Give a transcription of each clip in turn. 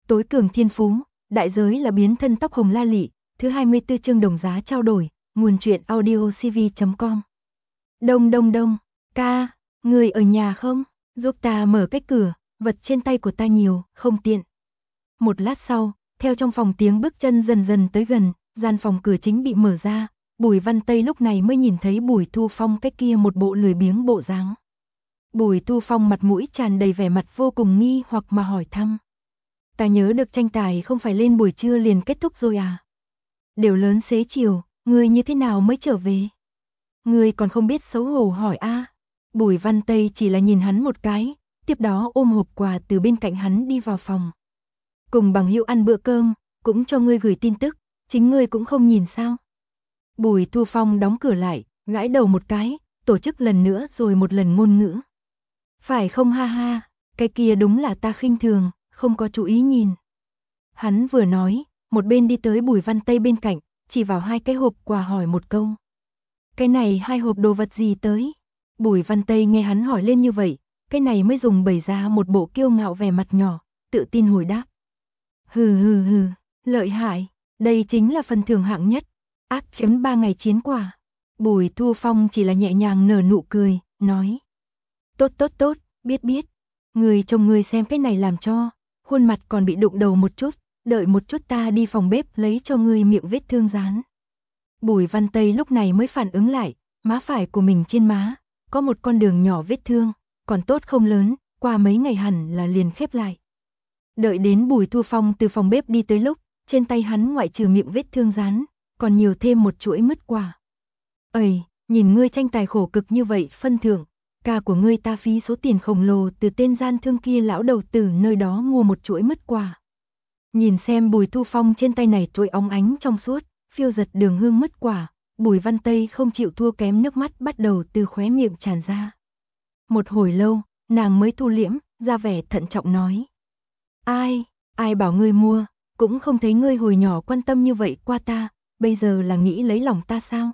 Tối cường thiên phú, đại giới là biến thân tóc hồng la lị, thứ 24 chương đồng giá trao đổi, nguồn truyện audiocv.com. Đông đông đông, ca, người ở nhà không? Giúp ta mở cái cửa, vật trên tay của ta nhiều, không tiện. Một lát sau, theo trong phòng tiếng bước chân dần dần tới gần, gian phòng cửa chính bị mở ra, Bùi Văn Tây lúc này mới nhìn thấy Bùi Thu Phong cái kia một bộ lười biếng bộ dáng. Bùi Thu Phong mặt mũi tràn đầy vẻ mặt vô cùng nghi hoặc mà hỏi thăm. Ta nhớ được tranh tài không phải lên buổi trưa liền kết thúc rồi à? Đều lớn xế chiều, ngươi như thế nào mới trở về? Ngươi còn không biết xấu hổ hỏi a? Bùi Văn Tây chỉ là nhìn hắn một cái, tiếp đó ôm hộp quà từ bên cạnh hắn đi vào phòng. Cùng bằng hữu ăn bữa cơm, cũng cho ngươi gửi tin tức, chính ngươi cũng không nhìn sao? Bùi Thu Phong đóng cửa lại, gãi đầu một cái, tổ chức lần nữa rồi một lần ngôn ngữ. Phải không ha ha, cái kia đúng là ta khinh thường, không có chú ý nhìn. Hắn vừa nói, một bên đi tới Bùi Văn Tây bên cạnh, chỉ vào hai cái hộp quà hỏi một câu. Cái này hai hộp đồ vật gì tới? Bùi Văn Tây nghe hắn hỏi lên như vậy, cái này mới dùng bày ra một bộ kiêu ngạo vẻ mặt nhỏ, tự tin hồi đáp. Hừ, lợi hại, đây chính là phần thưởng hạng nhất, ác chấm 3 ngày chiến quả. Bùi Thu Phong chỉ là nhẹ nhàng nở nụ cười, nói. Tốt, biết. Người trông người xem cái này làm cho, khuôn mặt còn bị đụng đầu một chút, đợi một chút ta đi phòng bếp lấy cho ngươi miệng vết thương dán. Bùi Văn Tây lúc này mới phản ứng lại, má phải của mình trên má, có một con đường nhỏ vết thương, còn tốt không lớn, qua mấy ngày hẳn là liền khép lại. Đợi đến Bùi Thu Phong từ phòng bếp đi tới lúc, trên tay hắn ngoại trừ miệng vết thương dán, còn nhiều thêm một chuỗi mứt quả. Ây, nhìn ngươi tranh tài khổ cực như vậy phân thưởng, ca của ngươi ta phí số tiền khổng lồ từ tên gian thương kia lão đầu tử nơi đó mua một chuỗi mứt quả. Nhìn xem Bùi Thu Phong trên tay này chuỗi óng ánh trong suốt, phiêu giật đường hương mứt quả, Bùi Văn Tây không chịu thua kém, nước mắt bắt đầu từ khóe miệng tràn ra. Một hồi lâu, nàng mới thu liễm, ra vẻ thận trọng nói. Ai bảo ngươi mua, cũng không thấy ngươi hồi nhỏ quan tâm như vậy qua ta, bây giờ là nghĩ lấy lòng ta sao?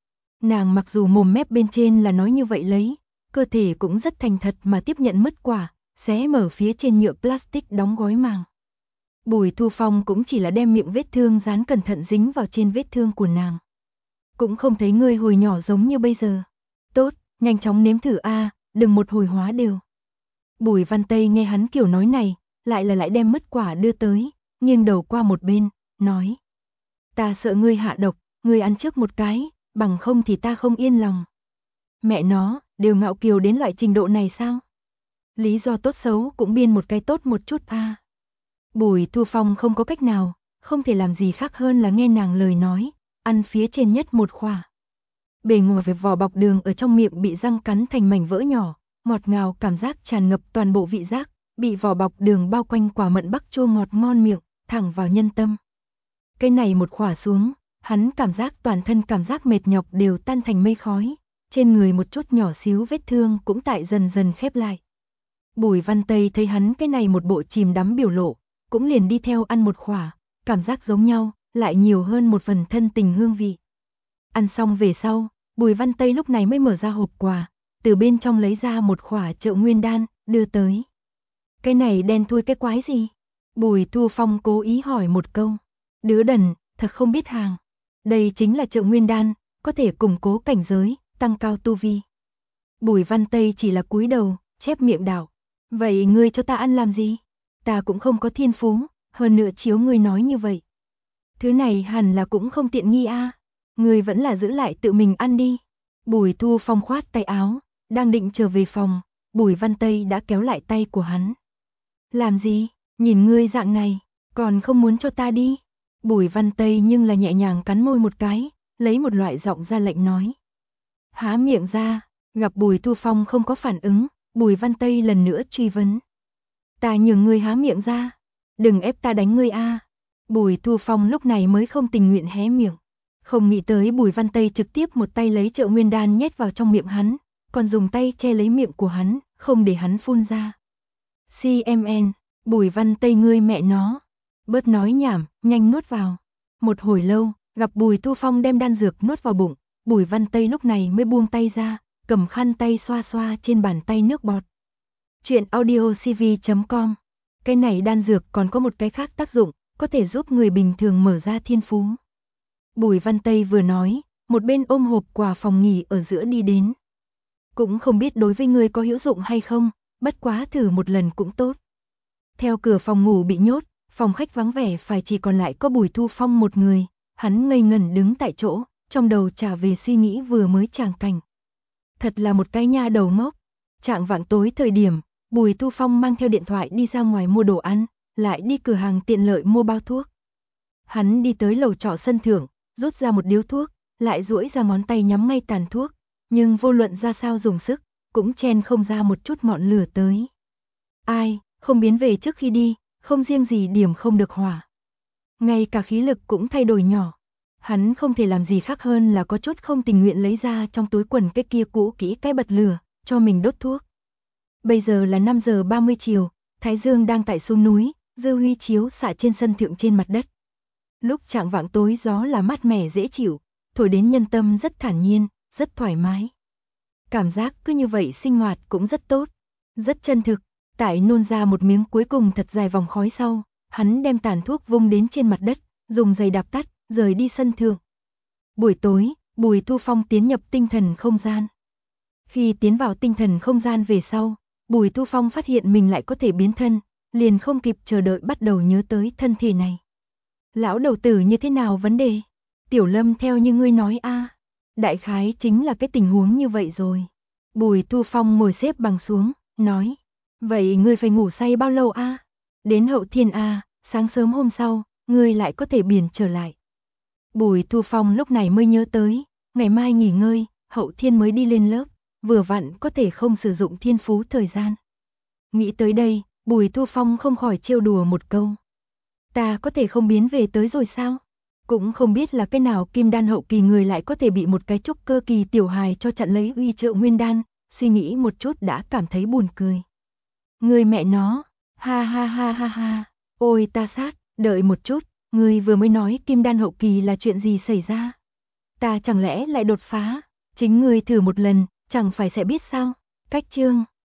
Nàng mặc dù mồm mép bên trên là nói như vậy lấy, cơ thể cũng rất thành thật mà tiếp nhận mứt quả, xé mở phía trên nhựa plastic đóng gói màng. Bùi Thu Phong cũng chỉ là đem miệng vết thương dán cẩn thận dính vào trên vết thương của nàng. Cũng không thấy ngươi hồi nhỏ giống như bây giờ. Tốt, nhanh chóng nếm thử a, đừng một hồi hóa đều. Bùi Văn Tây nghe hắn kiểu nói này, lại đem mứt quả đưa tới, nghiêng đầu qua một bên, nói. Ta sợ ngươi hạ độc, ngươi ăn trước một cái, bằng không thì ta không yên lòng. Mẹ nó, đều ngạo kiều đến loại trình độ này sao? Lý do tốt xấu cũng biên một cái tốt một chút a. Bùi Thu Phong không có cách nào, không thể làm gì khác hơn là nghe nàng lời nói, ăn phía trên nhất một khỏa. Bề ngoài về vỏ bọc đường ở trong miệng bị răng cắn thành mảnh vỡ nhỏ, ngọt ngào cảm giác tràn ngập toàn bộ vị giác, bị vỏ bọc đường bao quanh quả mận bắc chua ngọt ngon miệng, thẳng vào nhân tâm. Cái này một khỏa xuống, hắn cảm giác toàn thân cảm giác mệt nhọc đều tan thành mây khói, trên người một chút nhỏ xíu vết thương cũng tại dần dần khép lại. Bùi Văn Tây thấy hắn cái này một bộ chìm đắm biểu lộ, cũng liền đi theo ăn một khỏa, cảm giác giống nhau, lại nhiều hơn một phần thân tình hương vị. Ăn xong về sau, Bùi Văn Tây lúc này mới mở ra hộp quà, từ bên trong lấy ra một khỏa Trợ Nguyên Đan, đưa tới. Cái này đen thui cái quái gì? Bùi Thu Phong cố ý hỏi một câu. Đứa đần, thật không biết hàng. Đây chính là Trợ Nguyên Đan, có thể củng cố cảnh giới, tăng cao tu vi. Bùi Văn Tây chỉ là cúi đầu, chép miệng đạo. Vậy ngươi cho ta ăn làm gì? Ta cũng không có thiên phú, hơn nữa chiếu ngươi nói như vậy. Thứ này hẳn là cũng không tiện nghi a. Ngươi vẫn là giữ lại tự mình ăn đi. Bùi Thu Phong khoát tay áo, đang định trở về phòng, Bùi Văn Tây đã kéo lại tay của hắn. Làm gì, nhìn ngươi dạng này, còn không muốn cho ta đi. Bùi Văn Tây nhưng là nhẹ nhàng cắn môi một cái, lấy một loại giọng ra lệnh nói. Há miệng ra, gặp Bùi Thu Phong không có phản ứng, Bùi Văn Tây lần nữa truy vấn. Ta nhường ngươi há miệng ra, đừng ép ta đánh ngươi a. Bùi Thu Phong lúc này mới không tình nguyện hé miệng. Không nghĩ tới Bùi Văn Tây trực tiếp một tay lấy Trợ Nguyên Đan nhét vào trong miệng hắn, còn dùng tay che lấy miệng của hắn, không để hắn phun ra. CMN, Bùi Văn Tây ngươi mẹ nó. Bớt nói nhảm, nhanh nuốt vào. Một hồi lâu, gặp Bùi Thu Phong đem đan dược nuốt vào bụng, Bùi Văn Tây lúc này mới buông tay ra, cầm khăn tay xoa xoa trên bàn tay nước bọt. Chuyện audiocv.com Cái này đan dược còn có một cái khác tác dụng, có thể giúp người bình thường mở ra thiên phú. Bùi Văn Tây vừa nói, một bên ôm hộp quà phòng nghỉ ở giữa đi đến. Cũng không biết đối với ngươi có hữu dụng hay không, bất quá thử một lần cũng tốt. Theo cửa phòng ngủ bị nhốt, phòng khách vắng vẻ phải chỉ còn lại có Bùi Thu Phong một người, hắn ngây ngẩn đứng tại chỗ, trong đầu trả về suy nghĩ vừa mới tràng cảnh. Thật là một cái nha đầu ngốc. Trạng vạng tối thời điểm, Bùi Thu Phong mang theo điện thoại đi ra ngoài mua đồ ăn, lại đi cửa hàng tiện lợi mua bao thuốc. Hắn đi tới lầu trọ sân thượng, rút ra một điếu thuốc, lại duỗi ra ngón tay nhắm ngay tàn thuốc, nhưng vô luận ra sao dùng sức, cũng chen không ra một chút ngọn lửa tới. Ai, không biến về trước khi đi, không riêng gì điểm không được hỏa. Ngay cả khí lực cũng thay đổi nhỏ. Hắn không thể làm gì khác hơn là có chút không tình nguyện lấy ra trong túi quần cái kia cũ kỹ cái bật lửa, cho mình đốt thuốc. Bây giờ là 5 giờ 30 chiều, Thái Dương đang tại xuống núi, dư huy chiếu xạ trên sân thượng trên mặt đất. Lúc chạng vạng tối gió là mát mẻ dễ chịu, thổi đến nhân tâm rất thản nhiên, rất thoải mái. Cảm giác cứ như vậy sinh hoạt cũng rất tốt, rất chân thực. Tại nôn ra một miếng cuối cùng thật dài vòng khói sau, hắn đem tàn thuốc vung đến trên mặt đất, dùng giày đạp tắt, rời đi sân thượng. Buổi tối, Bùi Thu Phong tiến nhập tinh thần không gian. Khi tiến vào tinh thần không gian về sau, Bùi Thu Phong phát hiện mình lại có thể biến thân, liền không kịp chờ đợi bắt đầu nhớ tới thân thể này. Lão đầu tử như thế nào vấn đề? Tiểu Lâm theo như ngươi nói a, đại khái chính là cái tình huống như vậy rồi. Bùi Thu Phong ngồi xếp bằng xuống, nói, vậy ngươi phải ngủ say bao lâu a? Đến hậu thiên a, sáng sớm hôm sau, ngươi lại có thể biển trở lại. Bùi Thu Phong lúc này mới nhớ tới, ngày mai nghỉ ngơi, hậu thiên mới đi lên lớp, vừa vặn có thể không sử dụng thiên phú thời gian. Nghĩ tới đây, Bùi Thu Phong không khỏi trêu đùa một câu. Ta có thể không biến về tới rồi sao? Cũng không biết là cái nào kim đan hậu kỳ người lại có thể bị một cái trúc cơ kỳ tiểu hài cho chặn lấy uy trợ nguyên đan, suy nghĩ một chút đã cảm thấy buồn cười. Người mẹ nó, ha ha ha ha ha, ôi ta sát, đợi một chút, người vừa mới nói kim đan hậu kỳ là chuyện gì xảy ra? Ta chẳng lẽ lại đột phá, chính người thử một lần, chẳng phải sẽ biết sao? Cách chương